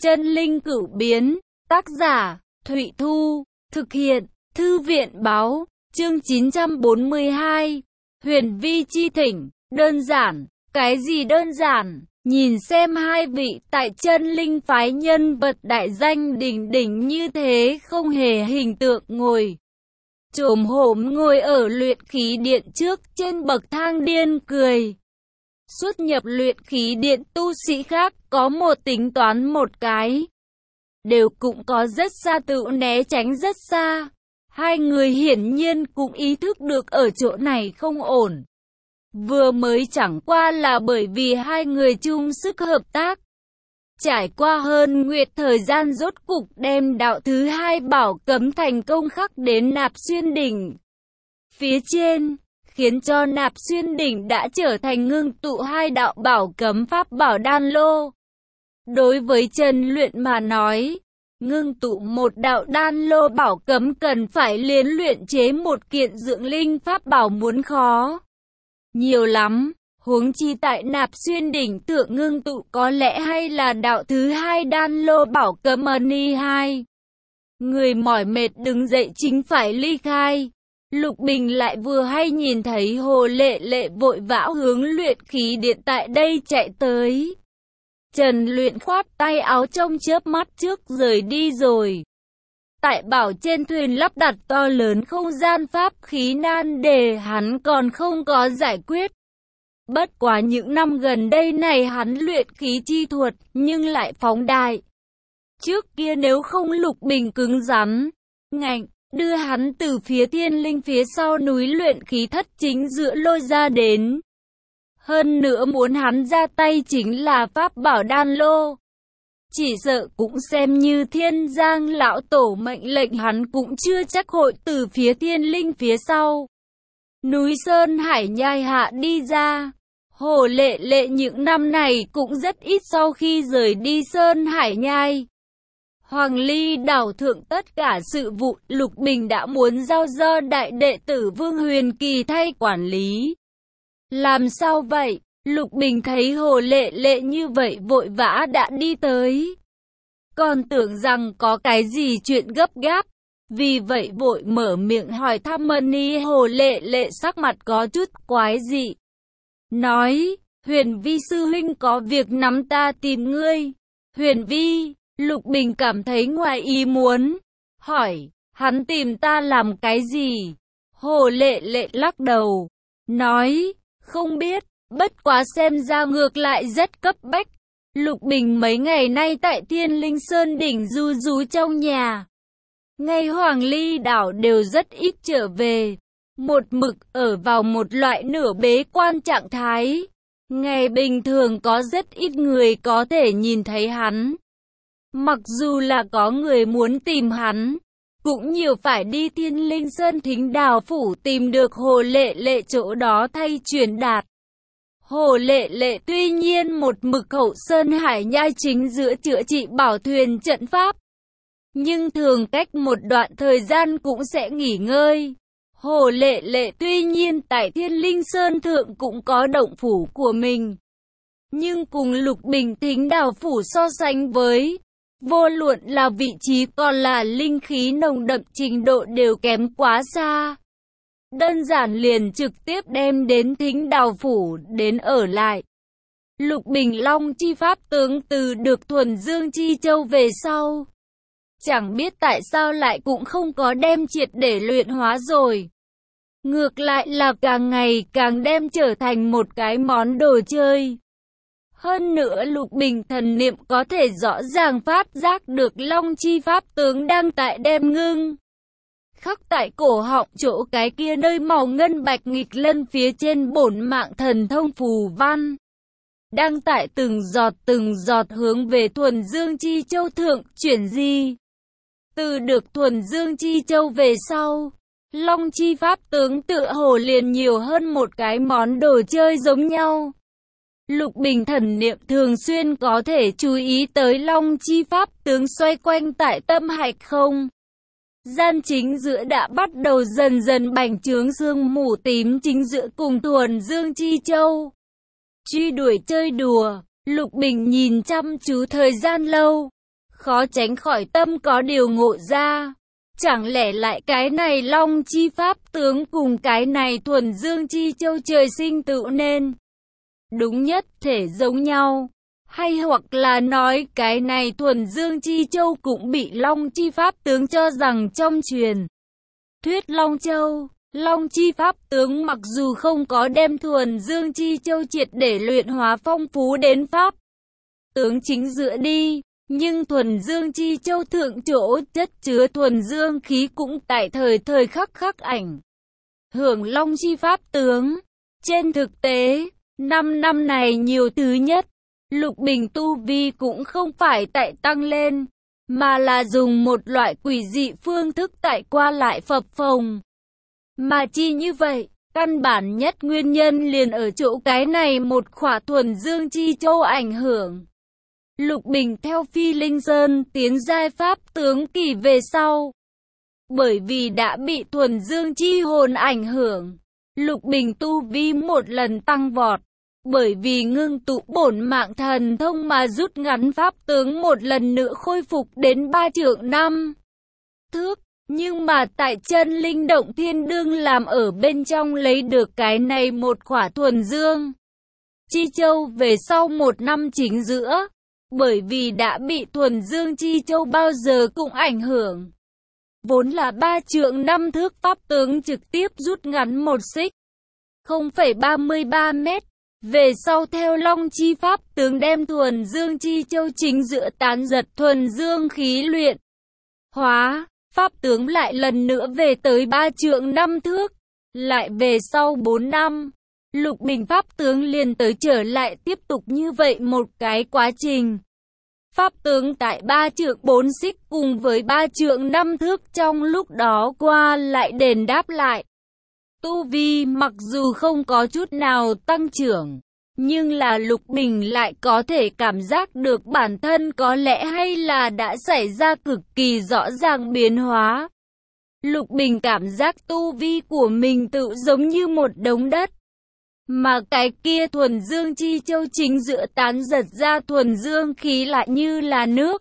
Chân linh cửu biến, tác giả, Thụy Thu, thực hiện, Thư viện báo, chương 942, Huyền Vi chi thỉnh, đơn giản, cái gì đơn giản, nhìn xem hai vị tại chân linh phái nhân vật đại danh đỉnh đỉnh như thế không hề hình tượng ngồi chồm hổm ngồi ở luyện khí điện trước trên bậc thang điên cười. Xuất nhập luyện khí điện tu sĩ khác có một tính toán một cái, đều cũng có rất xa tự né tránh rất xa. Hai người hiển nhiên cũng ý thức được ở chỗ này không ổn. Vừa mới chẳng qua là bởi vì hai người chung sức hợp tác. Trải qua hơn nguyệt thời gian rốt cục đem đạo thứ hai bảo cấm thành công khắc đến Nạp Xuyên đỉnh phía trên, khiến cho Nạp Xuyên đỉnh đã trở thành ngưng tụ hai đạo bảo cấm pháp bảo đan lô. Đối với chân luyện mà nói, ngưng tụ một đạo đan lô bảo cấm cần phải liên luyện chế một kiện dưỡng linh pháp bảo muốn khó nhiều lắm. Huống chi tại Nạp Xuyên đỉnh tượng ngưng tụ có lẽ hay là đạo thứ hai đan lô bảo cấm ni hai. Người mỏi mệt đứng dậy chính phải ly khai. Lục Bình lại vừa hay nhìn thấy Hồ Lệ Lệ vội vã hướng luyện khí điện tại đây chạy tới. Trần Luyện khoát tay áo trong chớp mắt trước rời đi rồi. Tại bảo trên thuyền lắp đặt to lớn không gian pháp khí nan đề hắn còn không có giải quyết. Bất quá những năm gần đây này hắn luyện khí chi thuật nhưng lại phóng đại. Trước kia nếu không Lục Bình cứng rắn, ngạnh, đưa hắn từ phía thiên linh phía sau núi luyện khí thất chính giữa lôi ra đến. Hơn nữa muốn hắn ra tay chính là pháp bảo đan lô. Chỉ sợ cũng xem như Thiên Giang lão tổ mệnh lệnh hắn cũng chưa chắc hội từ phía thiên linh phía sau núi Sơn Hải Nhai hạ đi ra. Hồ Lệ Lệ những năm này cũng rất ít sau khi rời đi Sơn Hải Nhai. Hoàng Ly đảo thượng tất cả sự vụ Lục Bình đã muốn giao do đại đệ tử Vương Huyền Kỳ thay quản lý. Làm sao vậy? Lục Bình thấy Hồ Lệ Lệ như vậy vội vã đã đi tới. Còn tưởng rằng có cái gì chuyện gấp gáp. Vì vậy vội mở miệng hỏi thăm ni. Hồ Lệ Lệ sắc mặt có chút quái dị. Nói, Huyền Vi sư huynh có việc nắm ta tìm ngươi. Huyền Vi, Lục Bình cảm thấy ngoài ý muốn. Hỏi, hắn tìm ta làm cái gì? Hồ Lệ Lệ lắc đầu. Nói, không biết, bất quá xem ra ngược lại rất cấp bách. Lục Bình mấy ngày nay tại Thiên Linh Sơn đỉnh du rú trong nhà. Ngay Hoàng Ly đảo đều rất ít trở về. Một mực ở vào một loại nửa bế quan trạng thái. Ngày bình thường có rất ít người có thể nhìn thấy hắn. Mặc dù là có người muốn tìm hắn, cũng nhiều phải đi Thiên Linh Sơn Thính Đào Phủ tìm được Hồ Lệ Lệ chỗ đó thay truyền đạt. Hồ Lệ Lệ tuy nhiên một mực hậu Sơn Hải Nhai chính giữa chữa trị bảo thuyền trận pháp, nhưng thường cách một đoạn thời gian cũng sẽ nghỉ ngơi. Hồ Lệ Lệ tuy nhiên tại Thiên Linh Sơn Thượng cũng có động phủ của mình, nhưng cùng Lục Bình Thính Đào Phủ so sánh với, vô luận là vị trí còn là linh khí nồng đậm trình độ đều kém quá xa. Đơn giản liền trực tiếp đem đến Thính Đào Phủ đến ở lại. Lục Bình Long chi pháp tướng từ được thuần dương chi châu về sau, chẳng biết tại sao lại cũng không có đem triệt để luyện hóa rồi. Ngược lại là càng ngày càng đem trở thành một cái món đồ chơi. Hơn nữa Lục Bình thần niệm có thể rõ ràng phát giác được Long chi pháp tướng đang tại đem ngưng khắc tại cổ họng chỗ cái kia nơi màu ngân bạch nghịch lân phía trên bổn mạng thần thông phù văn. Đang tại từng giọt hướng về thuần dương chi châu thượng chuyển di. Từ được thuần dương chi châu về sau, Long chi pháp tướng tựa hồ liền nhiều hơn một cái món đồ chơi giống nhau. Lục Bình thần niệm thường xuyên có thể chú ý tới Long chi pháp tướng xoay quanh tại tâm hạch không gian chính giữa đã bắt đầu dần dần bành trướng sương mù tím chính giữa cùng thuần dương chi châu. Truy đuổi chơi đùa, Lục Bình nhìn chăm chú thời gian lâu, khó tránh khỏi tâm có điều ngộ ra. Chẳng lẽ lại cái này Long chi pháp tướng cùng cái này Thuần Dương chi châu trời sinh tự nên đúng nhất thể giống nhau, hay hoặc là nói cái này Thuần Dương chi châu cũng bị Long chi pháp tướng cho rằng trong truyền thuyết Long Châu, Long chi pháp tướng mặc dù không có đem Thuần Dương chi châu triệt để luyện hóa phong phú đến pháp tướng chính giữa đi, nhưng Thuần Dương chi châu thượng chỗ chất chứa thuần dương khí cũng tại thời khắc khắc ảnh hưởng Long chi pháp tướng. Trên thực tế, 5 năm này nhiều thứ nhất, Lục Bình tu vi cũng không phải tại tăng lên, mà là dùng một loại quỷ dị phương thức tại qua lại phập phồng. Mà chi như vậy, căn bản nhất nguyên nhân liền ở chỗ cái này một khỏa Thuần Dương chi châu ảnh hưởng. Lục Bình theo Phi Linh Sơn tiến giai pháp tướng kỳ về sau. Bởi vì đã bị Thuần Dương chi hồn ảnh hưởng, Lục Bình tu vi một lần tăng vọt. Bởi vì ngưng tụ bổn mạng thần thông mà rút ngắn pháp tướng một lần nữa khôi phục đến 3 trượng 5 thước. Nhưng mà tại chân linh động thiên đương làm ở bên trong lấy được cái này một khỏa Thuần Dương chi châu về sau 1 năm chính giữa. Bởi vì đã bị Thuần Dương chi châu bao giờ cũng ảnh hưởng. Vốn là 3 trượng 5 thước pháp tướng trực tiếp rút ngắn 1 xích 0,33 mét. Về sau theo Long chi pháp tướng đem Thuần Dương chi châu chính giữa tán giật thuần dương khí luyện hóa, pháp tướng lại lần nữa về tới 3 trượng 5 thước. Lại về sau 4 năm, Lục Bình pháp tướng liền tới trở lại tiếp tục như vậy một cái quá trình. Pháp tướng tại 3 trượng 4 xích cùng với 3 trượng 5 thước trong lúc đó qua lại đền đáp lại. Tu vi mặc dù không có chút nào tăng trưởng, nhưng là Lục Bình lại có thể cảm giác được bản thân có lẽ hay là đã xảy ra cực kỳ rõ ràng biến hóa. Lục Bình cảm giác tu vi của mình tự giống như một đống đất. Mà cái kia Thuần Dương chi châu chính giữa tán giật ra thuần dương khí lại như là nước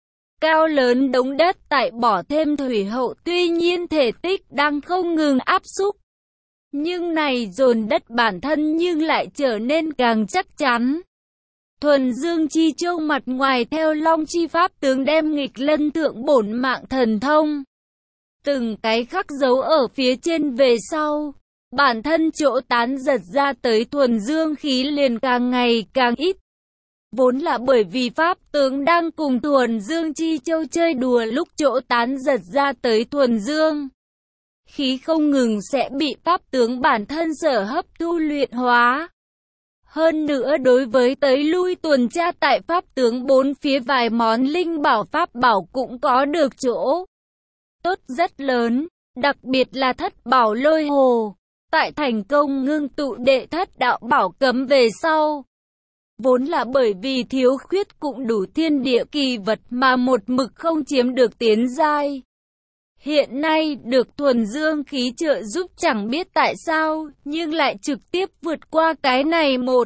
cao lớn đống đất tại bỏ thêm thủy hậu, tuy nhiên thể tích đang không ngừng áp xúc. Nhưng này dồn đất bản thân nhưng lại trở nên càng chắc chắn. Thuần Dương chi châu mặt ngoài theo Long chi pháp tướng đem nghịch lân thượng bổn mạng thần thông từng cái khắc dấu ở phía trên về sau. Bản thân chỗ tán giật ra tới thuần dương khí liền càng ngày càng ít. Vốn là bởi vì pháp tướng đang cùng Thuần Dương chi châu chơi đùa, lúc chỗ tán giật ra tới thuần dương khí không ngừng sẽ bị pháp tướng bản thân sở hấp thu luyện hóa. Hơn nữa đối với tới lui tuần tra tại pháp tướng bốn phía vài món linh bảo pháp bảo cũng có được chỗ tốt rất lớn, đặc biệt là thất bảo lôi hồ. Tại thành công ngưng tụ đệ thất đạo bảo cấm về sau, vốn là bởi vì thiếu khuyết cũng đủ thiên địa kỳ vật mà một mực không chiếm được tiến giai. Hiện nay được thuần dương khí trợ giúp chẳng biết tại sao, nhưng lại trực tiếp vượt qua cái này một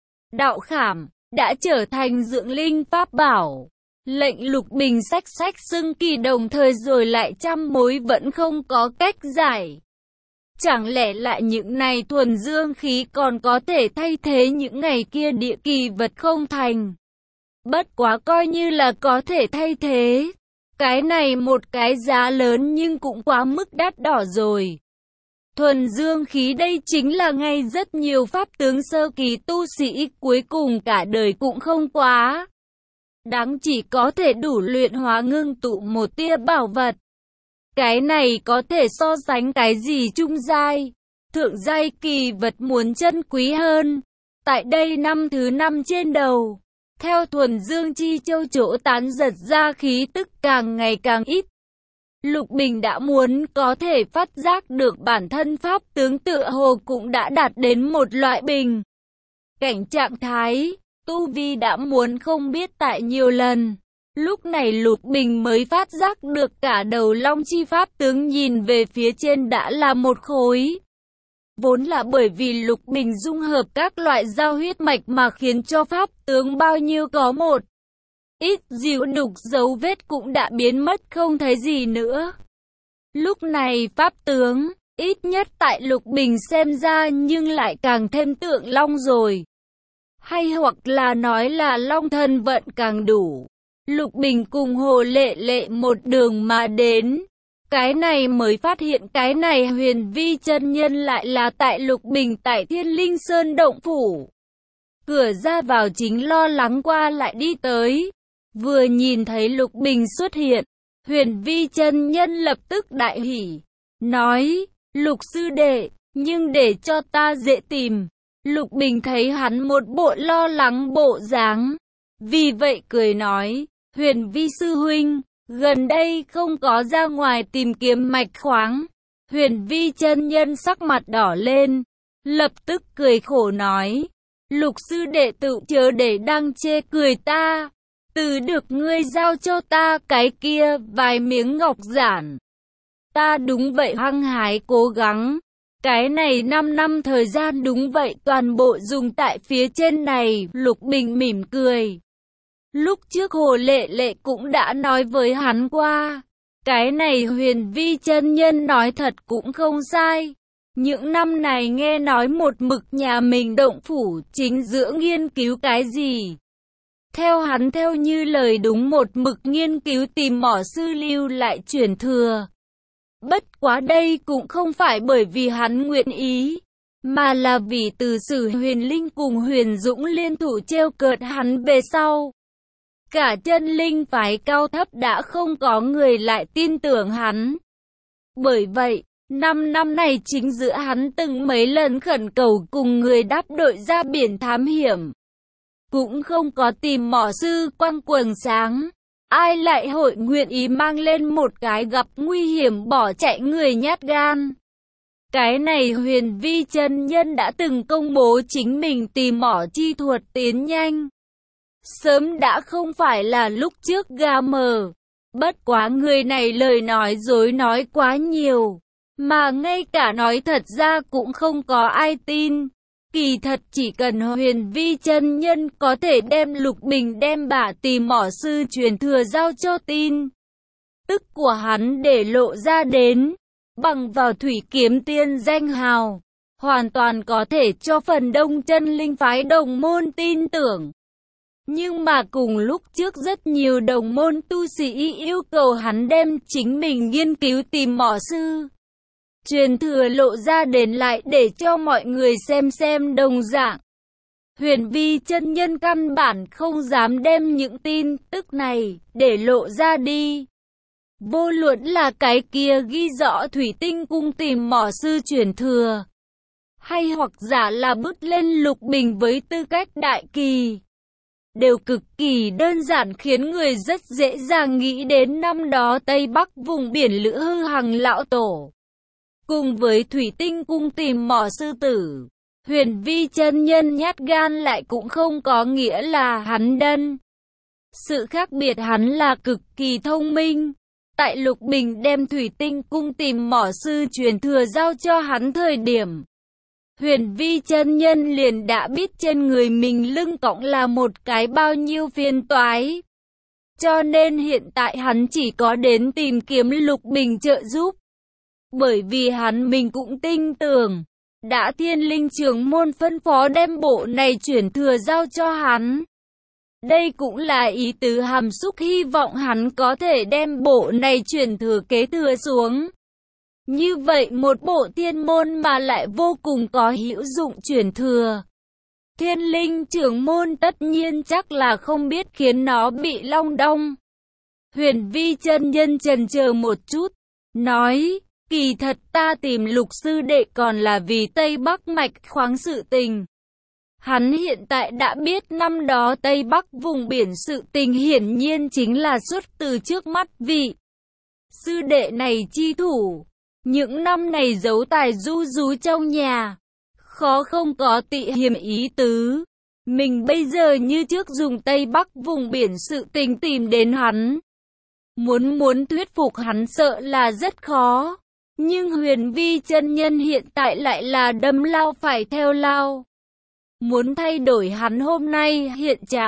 đạo khảm, đã trở thành dưỡng linh pháp bảo. Lệnh Lục Bình sách xưng kỳ, đồng thời rồi lại trăm mối vẫn không có cách giải. Chẳng lẽ lại những này thuần dương khí còn có thể thay thế những ngày kia địa kỳ vật không thành? Bất quá coi như là có thể thay thế. Cái này một cái giá lớn nhưng cũng quá mức đắt đỏ rồi. Thuần dương khí đây chính là ngay rất nhiều pháp tướng sơ kỳ tu sĩ cuối cùng cả đời cũng không quá đáng, chỉ có thể đủ luyện hóa ngưng tụ một tia bảo vật. Cái này có thể so sánh cái gì trung giai, thượng giai kỳ vật muốn chân quý hơn. Tại đây năm thứ 5 trên đầu, theo thuần dương chi châu chỗ tán giật ra khí tức càng ngày càng ít. Lục Bình đã muốn có thể phát giác được bản thân pháp tướng tựa hồ cũng đã đạt đến một loại bình cảnh trạng thái, tu vi đã muốn không biết tại nhiều lần. Lúc này Lục Bình mới phát giác được cả đầu Long chi pháp tướng nhìn về phía trên đã là một khối. Vốn là bởi vì Lục Bình dung hợp các loại giao huyết mạch mà khiến cho pháp tướng bao nhiêu có một ít dịu đục dấu vết cũng đã biến mất không thấy gì nữa. Lúc này pháp tướng, ít nhất tại Lục Bình xem ra nhưng lại càng thêm tượng long rồi. Hay hoặc là nói là long thân vận càng đủ. Lục Bình cùng Hồ Lệ Lệ một đường mà đến. Cái này mới phát hiện cái này Huyền Vi chân nhân lại là tại Lục Bình tại Thiên Linh Sơn động phủ. Cửa ra vào chính lo lắng qua lại đi tới. Vừa nhìn thấy Lục Bình xuất hiện, Huyền Vi chân nhân lập tức đại hỉ. Nói, Lục sư đệ, nhưng để cho ta dễ tìm. Lục Bình thấy hắn một bộ lo lắng bộ dáng. Vì vậy cười nói, Huyền Vi sư huynh, gần đây không có ra ngoài tìm kiếm mạch khoáng. Huyền Vi chân nhân sắc mặt đỏ lên, lập tức cười khổ nói, Lục sư đệ tự chớ để đang chê cười ta. Từ được ngươi giao cho ta cái kia vài miếng ngọc giản. Ta đúng vậy hăng hái cố gắng. Cái này 5 năm thời gian đúng vậy toàn bộ dùng tại phía trên này. Lục Bình mỉm cười. Lúc trước Hồ Lệ Lệ cũng đã nói với hắn qua. Cái này Huyền Vi chân nhân nói thật cũng không sai. Những năm này nghe nói một mực nhà mình động phủ chính giữa nghiên cứu cái gì. Theo hắn theo như lời đúng một mực nghiên cứu tìm mỏ sư lưu lại truyền thừa. Bất quá đây cũng không phải bởi vì hắn nguyện ý, mà là vì từ sử Huyền Linh cùng Huyền Dũng liên thủ trêu cợt hắn về sau. Cả chân linh phái cao thấp đã không có người lại tin tưởng hắn. Bởi vậy, 5 năm này chính giữa hắn từng mấy lần khẩn cầu cùng người đáp đội ra biển thám hiểm. Cũng không có tìm mỏ sư quang quần sáng. Ai lại hội nguyện ý mang lên một cái gặp nguy hiểm bỏ chạy người nhát gan. Cái này Huyền Vi chân nhân đã từng công bố chính mình tìm mỏ chi thuật tiến nhanh. Sớm đã không phải là lúc trước gà mờ. Bất quá người này lời nói dối nói quá nhiều. Mà ngay cả nói thật ra cũng không có ai tin. Kỳ thật chỉ cần Huyền Vi chân nhân có thể đem Lục Bình đem bả tìm mỏ sư truyền thừa giao cho tin. Tức của hắn để lộ ra đến, bằng vào thủy kiếm tiên danh hào, hoàn toàn có thể cho phần đông chân linh phái đồng môn tin tưởng. Nhưng mà cùng lúc trước rất nhiều đồng môn tu sĩ yêu cầu hắn đem chính mình nghiên cứu tìm mỏ sư truyền thừa lộ ra đến lại để cho mọi người xem đồng dạng. Huyền Vi chân nhân căn bản không dám đem những tin tức này để lộ ra đi. Vô luận là cái kia ghi rõ thủy tinh cung tìm mỏ sư truyền thừa, hay hoặc giả là bứt lên Lục Bình với tư cách đại kỳ, đều cực kỳ đơn giản khiến người rất dễ dàng nghĩ đến năm đó Tây Bắc vùng biển Lữ Hư Hằng lão tổ. Cùng với thủy tinh cung tìm mỏ sư tử, Huyền Vi chân nhân nhát gan lại cũng không có nghĩa là hắn đần. Sự khác biệt hắn là cực kỳ thông minh. Tại Lục Bình đem thủy tinh cung tìm mỏ sư truyền thừa giao cho hắn thời điểm, Huyền Vi chân nhân liền đã biết trên người mình lưng cõng là một cái bao nhiêu phiền toái. Cho nên hiện tại hắn chỉ có đến tìm kiếm Lục Bình trợ giúp. Bởi vì hắn mình cũng tin tưởng, đã Thiên Linh trưởng môn phân phó đem bộ này chuyển thừa giao cho hắn. Đây cũng là ý tứ hàm xúc hy vọng hắn có thể đem bộ này chuyển thừa kế thừa xuống. Như vậy một bộ thiên môn mà lại vô cùng có hữu dụng chuyển thừa. Thiên Linh trưởng môn tất nhiên chắc là không biết khiến nó bị long đong. Huyền Vi chân nhân chần chờ một chút, nói, kỳ thật ta tìm Lục sư đệ còn là vì Tây Bắc mạch khoáng sự tình. Hắn hiện tại đã biết năm đó Tây Bắc vùng biển sự tình hiển nhiên chính là xuất từ trước mắt vị sư đệ này chi thủ. Những năm này giấu tài du rú trong nhà, khó không có tị hiềm ý tứ. Mình bây giờ như trước dùng Tây Bắc vùng biển sự tình tìm đến hắn. Muốn thuyết phục hắn sợ là rất khó. Nhưng Huyền Vi chân nhân hiện tại lại là đâm lao phải theo lao. Muốn thay đổi hắn hôm nay hiện trạng,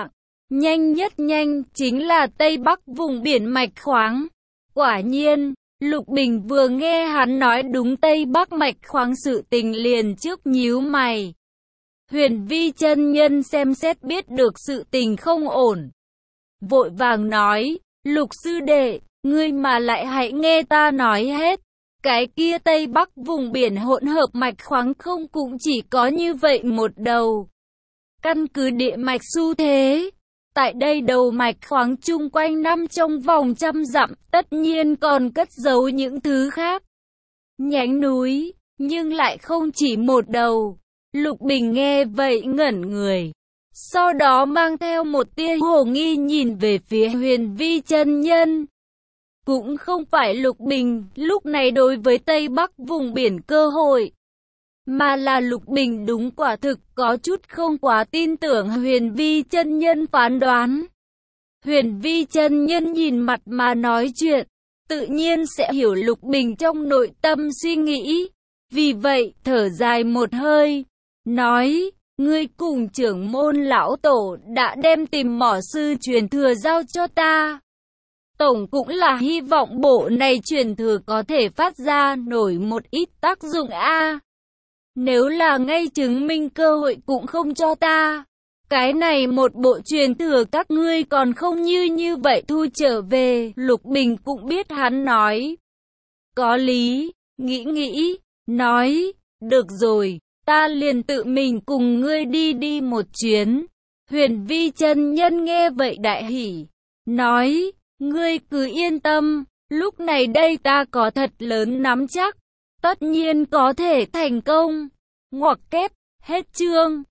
nhanh nhất nhanh chính là Tây Bắc vùng biển mạch khoáng. Quả nhiên, Lục Bình vừa nghe hắn nói đúng Tây Bắc mạch khoáng sự tình liền trước nhíu mày. Huyền Vi chân nhân xem xét biết được sự tình không ổn. Vội vàng nói, Lục sư đệ, ngươi mà lại hãy nghe ta nói hết. Cái kia Tây Bắc vùng biển hỗn hợp mạch khoáng không cũng chỉ có như vậy một đầu. Căn cứ địa mạch xu thế, tại đây đầu mạch khoáng chung quanh năm trong vòng 100 dặm, tất nhiên còn cất giấu những thứ khác. Nhánh núi, nhưng lại không chỉ một đầu. Lục Bình nghe vậy ngẩn người. Sau đó mang theo một tia hồ nghi nhìn về phía Huyền Vi chân nhân. Cũng không phải Lục Bình lúc này đối với Tây Bắc vùng biển cơ hội, mà là Lục Bình đúng quả thực có chút không quá tin tưởng Huyền Vi chân nhân phán đoán. Huyền Vi chân nhân nhìn mặt mà nói chuyện, tự nhiên sẽ hiểu Lục Bình trong nội tâm suy nghĩ. Vì vậy, thở dài một hơi, nói, ngươi cùng trưởng môn lão tổ đã đem tìm mỏ sư truyền thừa giao cho ta. Tổng cũng là hy vọng bộ này truyền thừa có thể phát ra nổi một ít tác dụng a. Nếu là ngay chứng minh cơ hội cũng không cho ta, cái này một bộ truyền thừa các ngươi còn không như vậy thu trở về. Lục Bình cũng biết hắn nói có lý, nghĩ, nói, được rồi, ta liền tự mình cùng ngươi đi một chuyến. Huyền Vi chân nhân nghe vậy đại hỉ, nói, ngươi cứ yên tâm, lúc này đây ta có thật lớn nắm chắc, tất nhiên có thể thành công. Ngoặc kép, hết chương.